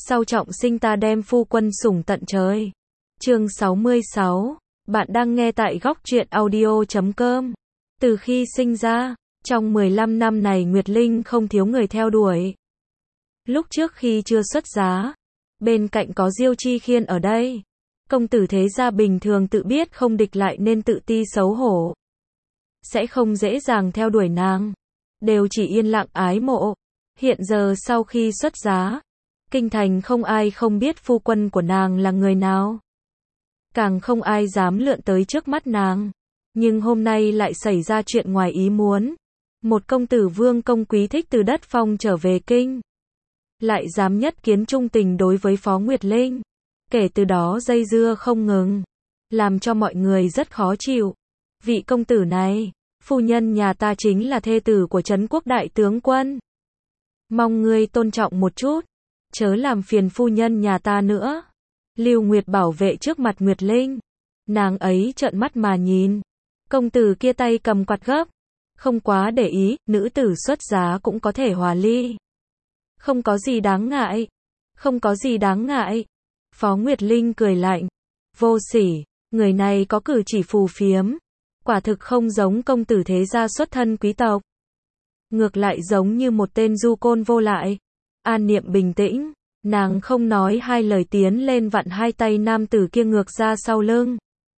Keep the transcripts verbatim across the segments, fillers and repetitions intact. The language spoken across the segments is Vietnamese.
Sau trọng sinh ta đem phu quân sủng tận trời. Chương sáu mươi sáu. Bạn đang nghe tại góc truyện audio chấm com. Từ khi sinh ra, trong mười lăm năm này Nguyệt Linh không thiếu người theo đuổi. Lúc trước khi chưa xuất giá, bên cạnh có Diêu Chi Khiên ở đây. Công tử thế gia bình thường tự biết không địch lại nên tự ti xấu hổ. Sẽ không dễ dàng theo đuổi nàng. Đều chỉ yên lặng ái mộ. Hiện giờ sau khi xuất giá, kinh thành không ai không biết phu quân của nàng là người nào. Càng không ai dám lượn tới trước mắt nàng. Nhưng hôm nay lại xảy ra chuyện ngoài ý muốn. Một công tử vương công quý thích từ đất phong trở về kinh. Lại dám nhất kiến trung tình đối với Phó Nguyệt Linh. Kể từ đó dây dưa không ngừng. Làm cho mọi người rất khó chịu. Vị công tử này, phu nhân nhà ta chính là thê tử của Trấn Quốc đại tướng quân. Mong ngươi tôn trọng một chút. Chớ làm phiền phu nhân nhà ta nữa. Lưu Nguyệt bảo vệ trước mặt Nguyệt Linh. Nàng ấy trợn mắt mà nhìn. Công tử kia tay cầm quạt gấp. Không quá để ý, nữ tử xuất giá cũng có thể hòa ly. Không có gì đáng ngại. Không có gì đáng ngại. Phó Nguyệt Linh cười lạnh. Vô sỉ, người này có cử chỉ phù phiếm. Quả thực không giống công tử thế gia xuất thân quý tộc. Ngược lại giống như một tên du côn vô lại. An Niệm bình tĩnh. Nàng không nói hai lời tiến lên vặn hai tay nam tử kia ngược ra sau lưng.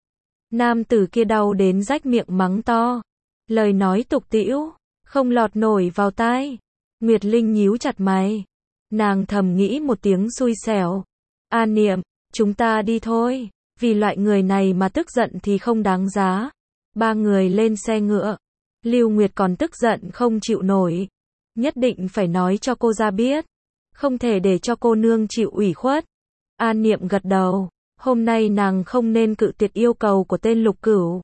Nam tử kia đau đến rách miệng mắng to. Lời nói tục tĩu, không lọt nổi vào tai. Nguyệt Linh nhíu chặt mày. Nàng thầm nghĩ một tiếng xui xẻo. An Niệm, chúng ta đi thôi. Vì loại người này mà tức giận thì không đáng giá. Ba người lên xe ngựa. Lưu Nguyệt còn tức giận không chịu nổi. Nhất định phải nói cho cô ra biết. Không thể để cho cô nương chịu ủy khuất. An Niệm gật đầu. Hôm nay nàng không nên cự tuyệt yêu cầu của tên Lục Cửu.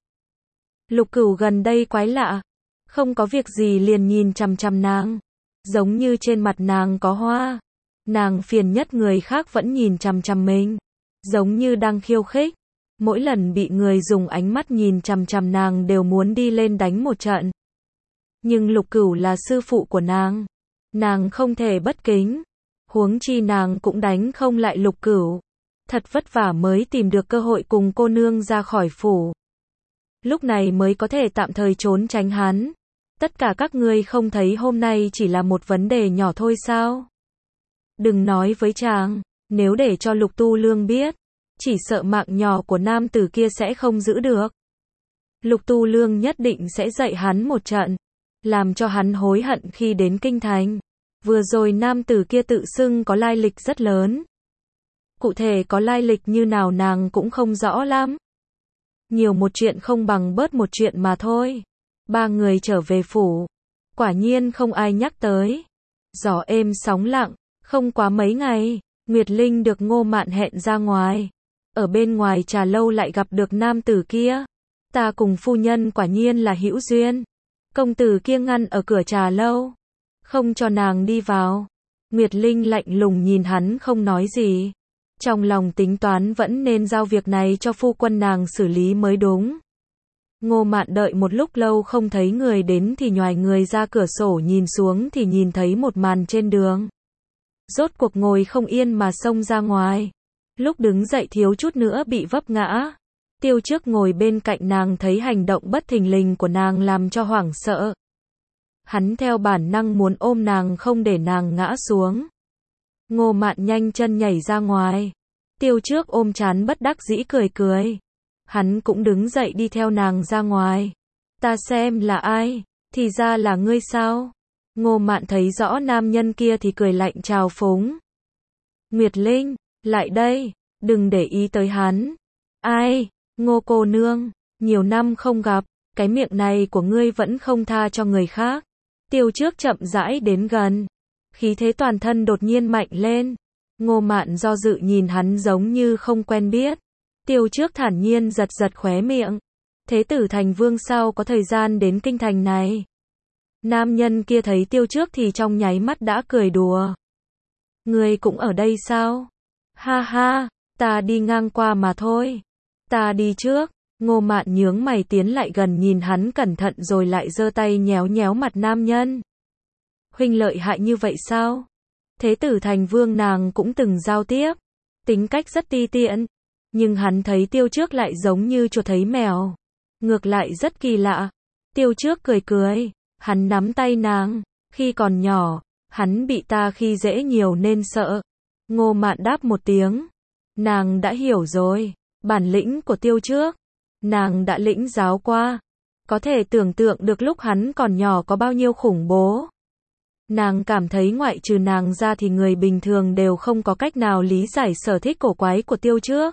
Lục Cửu gần đây quái lạ. Không có việc gì liền nhìn chằm chằm nàng. Giống như trên mặt nàng có hoa. Nàng phiền nhất người khác vẫn nhìn chằm chằm mình. Giống như đang khiêu khích. Mỗi lần bị người dùng ánh mắt nhìn chằm chằm nàng đều muốn đi lên đánh một trận. Nhưng Lục Cửu là sư phụ của nàng. Nàng không thể bất kính. Huống chi nàng cũng đánh không lại Lục Cửu. Thật vất vả mới tìm được cơ hội cùng cô nương ra khỏi phủ. Lúc này mới có thể tạm thời trốn tránh hắn. Tất cả các ngươi không thấy hôm nay chỉ là một vấn đề nhỏ thôi sao? Đừng nói với chàng, nếu để cho Lục Tu Lương biết, chỉ sợ mạng nhỏ của nam tử kia sẽ không giữ được. Lục Tu Lương nhất định sẽ dạy hắn một trận, làm cho hắn hối hận khi đến kinh thành. Vừa rồi nam tử kia tự xưng có lai lịch rất lớn. Cụ thể có lai lịch như nào nàng cũng không rõ lắm. Nhiều một chuyện không bằng bớt một chuyện mà thôi. Ba người trở về phủ. Quả nhiên không ai nhắc tới. Gió êm sóng lặng. Không quá mấy ngày, Nguyệt Linh được Ngô Mạn hẹn ra ngoài. Ở bên ngoài trà lâu lại gặp được nam tử kia. Ta cùng phu nhân quả nhiên là hữu duyên. Công tử kia ngăn ở cửa trà lâu. Không cho nàng đi vào. Nguyệt Linh lạnh lùng nhìn hắn không nói gì. Trong lòng tính toán vẫn nên giao việc này cho phu quân nàng xử lý mới đúng. Ngô Mạn đợi một lúc lâu không thấy người đến thì nhoài người ra cửa sổ nhìn xuống thì nhìn thấy một màn trên đường. Rốt cuộc ngồi không yên mà xông ra ngoài. Lúc đứng dậy thiếu chút nữa bị vấp ngã. Tiêu Trước ngồi bên cạnh nàng thấy hành động bất thình lình của nàng làm cho hoảng sợ. Hắn theo bản năng muốn ôm nàng không để nàng ngã xuống. Ngô Mạn nhanh chân nhảy ra ngoài. Tiêu Trước ôm trán bất đắc dĩ cười cười. Hắn cũng đứng dậy đi theo nàng ra ngoài. Ta xem là ai, thì ra là ngươi sao? Ngô Mạn thấy rõ nam nhân kia thì cười lạnh chào phúng. Nguyệt Linh, lại đây, đừng để ý tới hắn. Ai, Ngô cô nương, nhiều năm không gặp, cái miệng này của ngươi vẫn không tha cho người khác. Tiêu Trước chậm rãi đến gần. Khí thế toàn thân đột nhiên mạnh lên. Ngô Mạn do dự nhìn hắn giống như không quen biết. Tiêu Trước thản nhiên giật giật khóe miệng. Thế tử thành vương sao có thời gian đến kinh thành này? Nam nhân kia thấy Tiêu Trước thì trong nháy mắt đã cười đùa. Ngươi cũng ở đây sao? Ha ha, ta đi ngang qua mà thôi. Ta đi trước. Ngô Mạn nhướng mày tiến lại gần nhìn hắn cẩn thận rồi lại giơ tay nhéo nhéo mặt nam nhân. Huynh lợi hại như vậy sao? Thế tử thành vương nàng cũng từng giao tiếp, tính cách rất ti tiện, nhưng hắn thấy Tiêu Trước lại giống như chuột thấy mèo, ngược lại rất kỳ lạ. Tiêu Trước cười cười, hắn nắm tay nàng, khi còn nhỏ, hắn bị ta khi dễ nhiều nên sợ. Ngô Mạn đáp một tiếng, nàng đã hiểu rồi, bản lĩnh của Tiêu Trước, nàng đã lĩnh giáo qua, có thể tưởng tượng được lúc hắn còn nhỏ có bao nhiêu khủng bố. Nàng cảm thấy ngoại trừ nàng ra thì người bình thường đều không có cách nào lý giải sở thích cổ quái của Tiêu Trước.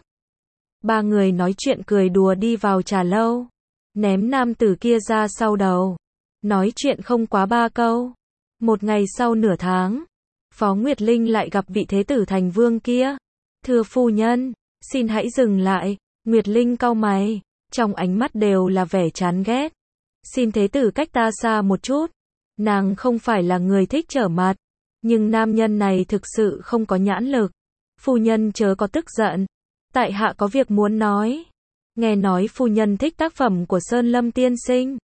Ba người nói chuyện cười đùa đi vào trà lâu, ném nam tử kia ra sau đầu, nói chuyện không quá ba câu. Một ngày sau nửa tháng, Phó Nguyệt Linh lại gặp vị thế tử thành vương kia. Thưa phu nhân, xin hãy dừng lại. Nguyệt Linh cau mày, trong ánh mắt đều là vẻ chán ghét. Xin thế tử cách ta xa một chút. Nàng không phải là người thích trở mặt, nhưng nam nhân này thực sự không có nhãn lực. Phu nhân chớ có tức giận, tại hạ có việc muốn nói. Nghe nói phu nhân thích tác phẩm của Sơn Lâm tiên sinh.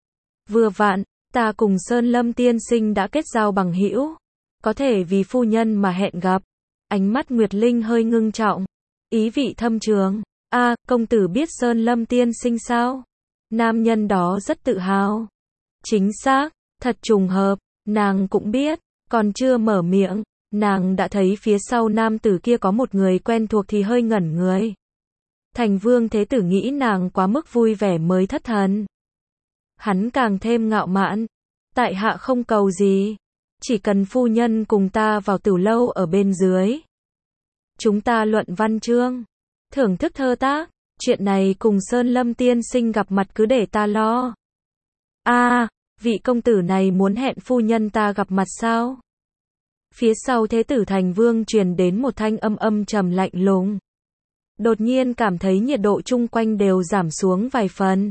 Vừa vặn, ta cùng Sơn Lâm tiên sinh đã kết giao bằng hữu, có thể vì phu nhân mà hẹn gặp. Ánh mắt Nguyệt Linh hơi ngưng trọng, ý vị thâm trường. A, công tử biết Sơn Lâm tiên sinh sao? Nam nhân đó rất tự hào. Chính xác, thật trùng hợp, nàng cũng biết, còn chưa mở miệng, nàng đã thấy phía sau nam tử kia có một người quen thuộc thì hơi ngẩn người. Thành vương thế tử nghĩ nàng quá mức vui vẻ mới thất thần. Hắn càng thêm ngạo mạn, tại hạ không cầu gì, chỉ cần phu nhân cùng ta vào tử lâu ở bên dưới. Chúng ta luận văn chương, thưởng thức thơ tác, chuyện này cùng Sơn Lâm tiên sinh gặp mặt cứ để ta lo. A, à, vị công tử này muốn hẹn phu nhân ta gặp mặt sao? Phía sau thế tử thành vương truyền đến một thanh âm âm trầm lạnh lùng. Đột nhiên cảm thấy nhiệt độ chung quanh đều giảm xuống vài phần.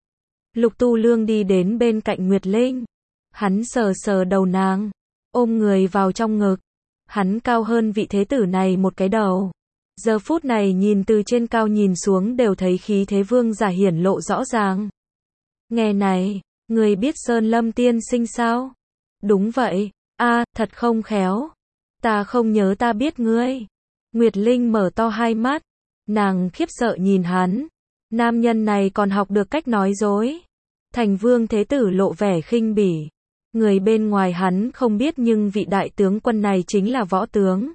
Lục Tu Lương đi đến bên cạnh Nguyệt Linh. Hắn sờ sờ đầu nàng, ôm người vào trong ngực. Hắn cao hơn vị thế tử này một cái đầu. Giờ phút này nhìn từ trên cao nhìn xuống đều thấy khí thế vương giả hiển lộ rõ ràng. Nghe này, người biết Sơn Lâm tiên sinh sao? Đúng vậy. A, à, thật không khéo. Ta không nhớ ta biết ngươi. Nguyệt Linh mở to hai mắt. Nàng khiếp sợ nhìn hắn. Nam nhân này còn học được cách nói dối. Thành vương thế tử lộ vẻ khinh bỉ. Người bên ngoài hắn không biết nhưng vị đại tướng quân này chính là võ tướng.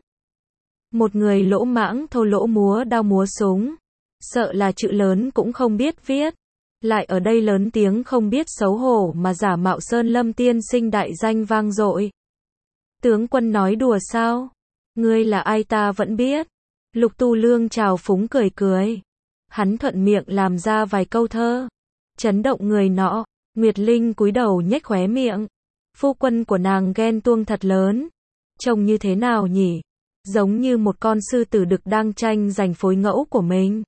Một người lỗ mãng thô lỗ múa đao múa súng. Sợ là chữ lớn cũng không biết viết. Lại ở đây lớn tiếng không biết xấu hổ mà giả mạo Sơn Lâm tiên sinh đại danh vang dội. Tướng quân nói đùa sao? Ngươi là ai ta vẫn biết. Lục Tu Lương trào phúng cười cười. Hắn thuận miệng làm ra vài câu thơ. Chấn động người nọ. Nguyệt Linh cúi đầu nhếch khóe miệng. Phu quân của nàng ghen tuông thật lớn. Trông như thế nào nhỉ? Giống như một con sư tử đực đang tranh giành phối ngẫu của mình.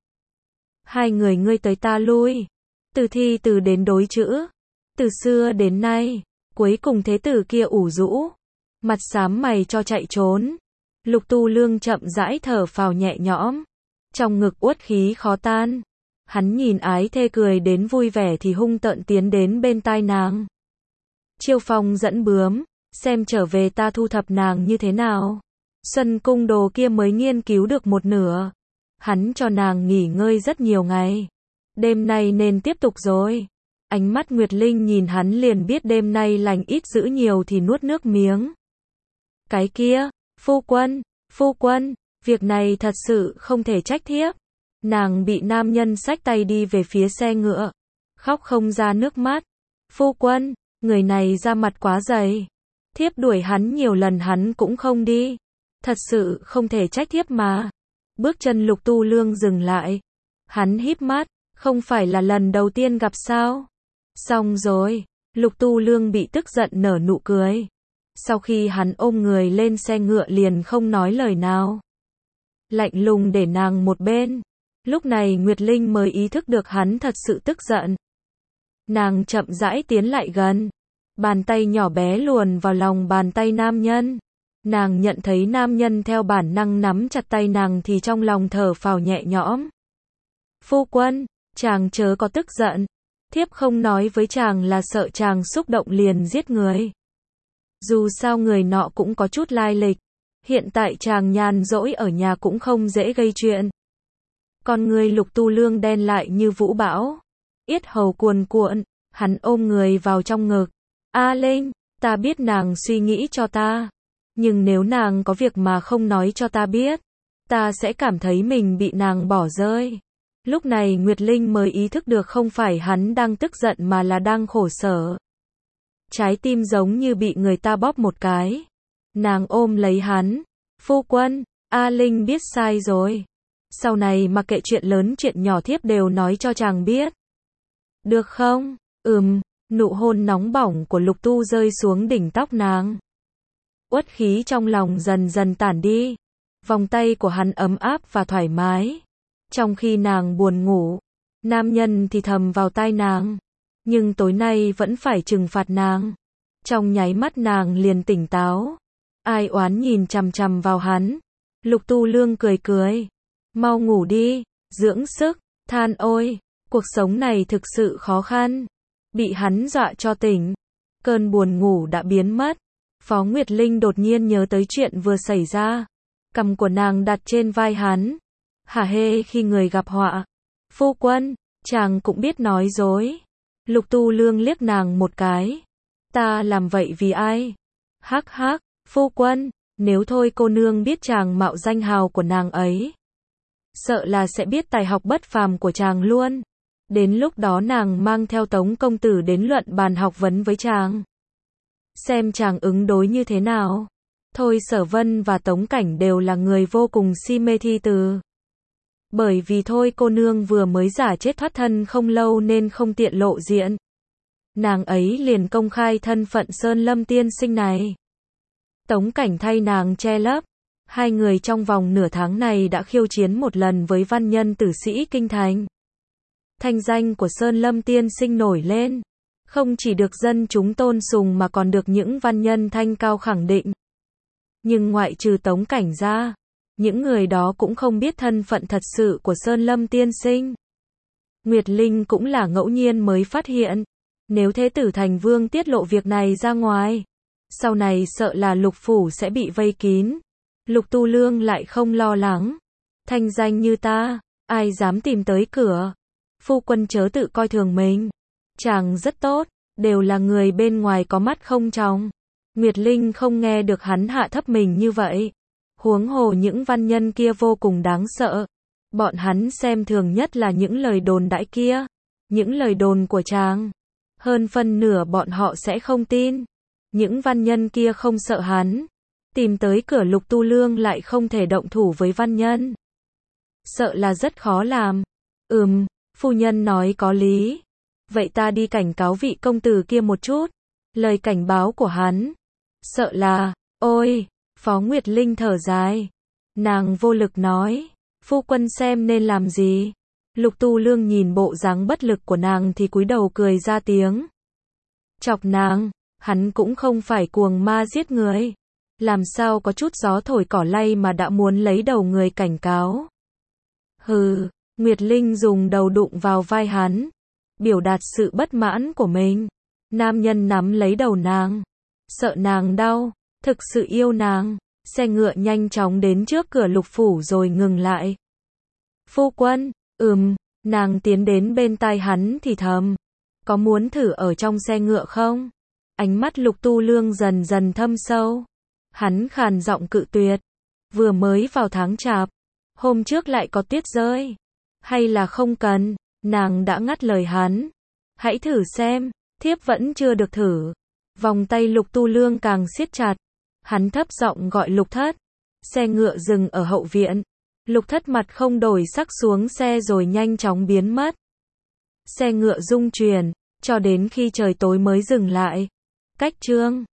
Hai người ngươi tới ta lui. Từ thi từ đến đối chữ. Từ xưa đến nay. Cuối cùng thế tử kia ủ rũ. Mặt xám mày cho chạy trốn. Lục Tu Lương chậm rãi thở phào nhẹ nhõm. Trong ngực uất khí khó tan. Hắn nhìn ái thê cười đến vui vẻ thì hung tợn tiến đến bên tai nàng. Chiêu phong dẫn bướm. Xem trở về ta thu thập nàng như thế nào. Xuân cung đồ kia mới nghiên cứu được một nửa. Hắn cho nàng nghỉ ngơi rất nhiều ngày. Đêm nay nên tiếp tục rồi. Ánh mắt Nguyệt Linh nhìn hắn liền biết đêm nay lành ít dữ nhiều thì nuốt nước miếng. Cái kia, phu quân, phu quân, việc này thật sự không thể trách thiếp. Nàng bị nam nhân xách tay đi về phía xe ngựa. Khóc không ra nước mắt. Phu quân, người này ra mặt quá dày. Thiếp đuổi hắn nhiều lần hắn cũng không đi. Thật sự không thể trách thiếp mà. Bước chân Lục Tu Lương dừng lại. Hắn híp mắt, không phải là lần đầu tiên gặp sao? Xong rồi, Lục Tu Lương bị tức giận nở nụ cười. Sau khi hắn ôm người lên xe ngựa liền không nói lời nào. Lạnh lùng để nàng một bên. Lúc này Nguyệt Linh mới ý thức được hắn thật sự tức giận. Nàng chậm rãi tiến lại gần. Bàn tay nhỏ bé luồn vào lòng bàn tay nam nhân. Nàng nhận thấy nam nhân theo bản năng nắm chặt tay nàng thì trong lòng thở phào nhẹ nhõm. Phu quân, chàng chớ có tức giận. Thiếp không nói với chàng là sợ chàng xúc động liền giết người. Dù sao người nọ cũng có chút lai lịch. Hiện tại chàng nhàn rỗi ở nhà cũng không dễ gây chuyện. Con người Lục Tu Lương đen lại như vũ bão. Yết hầu cuồn cuộn, hắn ôm người vào trong ngực. A Linh, ta biết nàng suy nghĩ cho ta. Nhưng nếu nàng có việc mà không nói cho ta biết, ta sẽ cảm thấy mình bị nàng bỏ rơi. Lúc này Nguyệt Linh mới ý thức được không phải hắn đang tức giận mà là đang khổ sở. Trái tim giống như bị người ta bóp một cái. Nàng ôm lấy hắn. Phu quân, A Linh biết sai rồi. Sau này mặc kệ chuyện lớn chuyện nhỏ thiếp đều nói cho chàng biết. Được không? Ừm, nụ hôn nóng bỏng của Lục Tu rơi xuống đỉnh tóc nàng. Uất khí trong lòng dần dần tản đi. Vòng tay của hắn ấm áp và thoải mái. Trong khi nàng buồn ngủ, nam nhân thì thầm vào tai nàng. Nhưng tối nay vẫn phải trừng phạt nàng. Trong nháy mắt nàng liền tỉnh táo. Ai oán nhìn chằm chằm vào hắn. Lục Tu Lương cười cười. Mau ngủ đi, dưỡng sức, than ôi, cuộc sống này thực sự khó khăn. Bị hắn dọa cho tỉnh. Cơn buồn ngủ đã biến mất. Phó Nguyệt Linh đột nhiên nhớ tới chuyện vừa xảy ra. Cằm của nàng đặt trên vai hắn. Hả hê khi người gặp họa. Phu quân, chàng cũng biết nói dối. Lục Tu Lương liếc nàng một cái. Ta làm vậy vì ai? Hắc hắc, phu quân, nếu thôi cô nương biết chàng mạo danh hào của nàng ấy. Sợ là sẽ biết tài học bất phàm của chàng luôn. Đến lúc đó nàng mang theo Tống công tử đến luận bàn học vấn với chàng. Xem chàng ứng đối như thế nào. Thôi Sở Vân và Tống Cảnh đều là người vô cùng si mê thi từ. Bởi vì thôi cô nương vừa mới giả chết thoát thân không lâu nên không tiện lộ diện. Nàng ấy liền công khai thân phận Sơn Lâm tiên sinh này. Tống Cảnh thay nàng che lấp. Hai người trong vòng nửa tháng này đã khiêu chiến một lần với văn nhân tử sĩ kinh thành. Thanh danh của Sơn Lâm tiên sinh nổi lên. Không chỉ được dân chúng tôn sùng mà còn được những văn nhân thanh cao khẳng định. Nhưng ngoại trừ Tống Cảnh ra, những người đó cũng không biết thân phận thật sự của Sơn Lâm tiên sinh. Nguyệt Linh cũng là ngẫu nhiên mới phát hiện. Nếu Thế tử thành vương tiết lộ việc này ra ngoài, sau này sợ là Lục phủ sẽ bị vây kín. Lục Tu Lương lại không lo lắng. Thanh danh như ta, ai dám tìm tới cửa. Phu quân chớ tự coi thường mình. Chàng rất tốt, đều là người bên ngoài có mắt không tròng. Nguyệt Linh không nghe được hắn hạ thấp mình như vậy. Huống hồ những văn nhân kia vô cùng đáng sợ. Bọn hắn xem thường nhất là những lời đồn đãi kia. Những lời đồn của chàng. Hơn phân nửa bọn họ sẽ không tin. Những văn nhân kia không sợ hắn. Tìm tới cửa Lục Tu Lương lại không thể động thủ với văn nhân. Sợ là rất khó làm. Ừm, phu nhân nói có lý. Vậy ta đi cảnh cáo vị công tử kia một chút. Lời cảnh báo của hắn. Sợ là, ôi, Phó Nguyệt Linh thở dài. Nàng vô lực nói. Phu quân xem nên làm gì. Lục Tu Lương nhìn bộ dáng bất lực của nàng thì cúi đầu cười ra tiếng. Chọc nàng, hắn cũng không phải cuồng ma giết người. Làm sao có chút gió thổi cỏ lay mà đã muốn lấy đầu người cảnh cáo. Hừ, Nguyệt Linh dùng đầu đụng vào vai hắn. Biểu đạt sự bất mãn của mình. Nam nhân nắm lấy đầu nàng. Sợ nàng đau, thực sự yêu nàng. Xe ngựa nhanh chóng đến trước cửa Lục phủ rồi ngừng lại. Phu quân, ừm, nàng tiến đến bên tai hắn thì thầm. Có muốn thử ở trong xe ngựa không? Ánh mắt Lục Tu Lương dần dần thâm sâu. Hắn khàn giọng cự tuyệt. Vừa mới vào tháng chạp. Hôm trước lại có tuyết rơi. Hay là không cần, nàng đã ngắt lời hắn. Hãy thử xem, thiếp vẫn chưa được thử. Vòng tay Lục Tu Lương càng siết chặt. Hắn thấp giọng gọi Lục Thất. Xe ngựa dừng ở hậu viện. Lục Thất mặt không đổi sắc xuống xe rồi nhanh chóng biến mất. Xe ngựa rung chuyển, cho đến khi trời tối mới dừng lại. Cách chương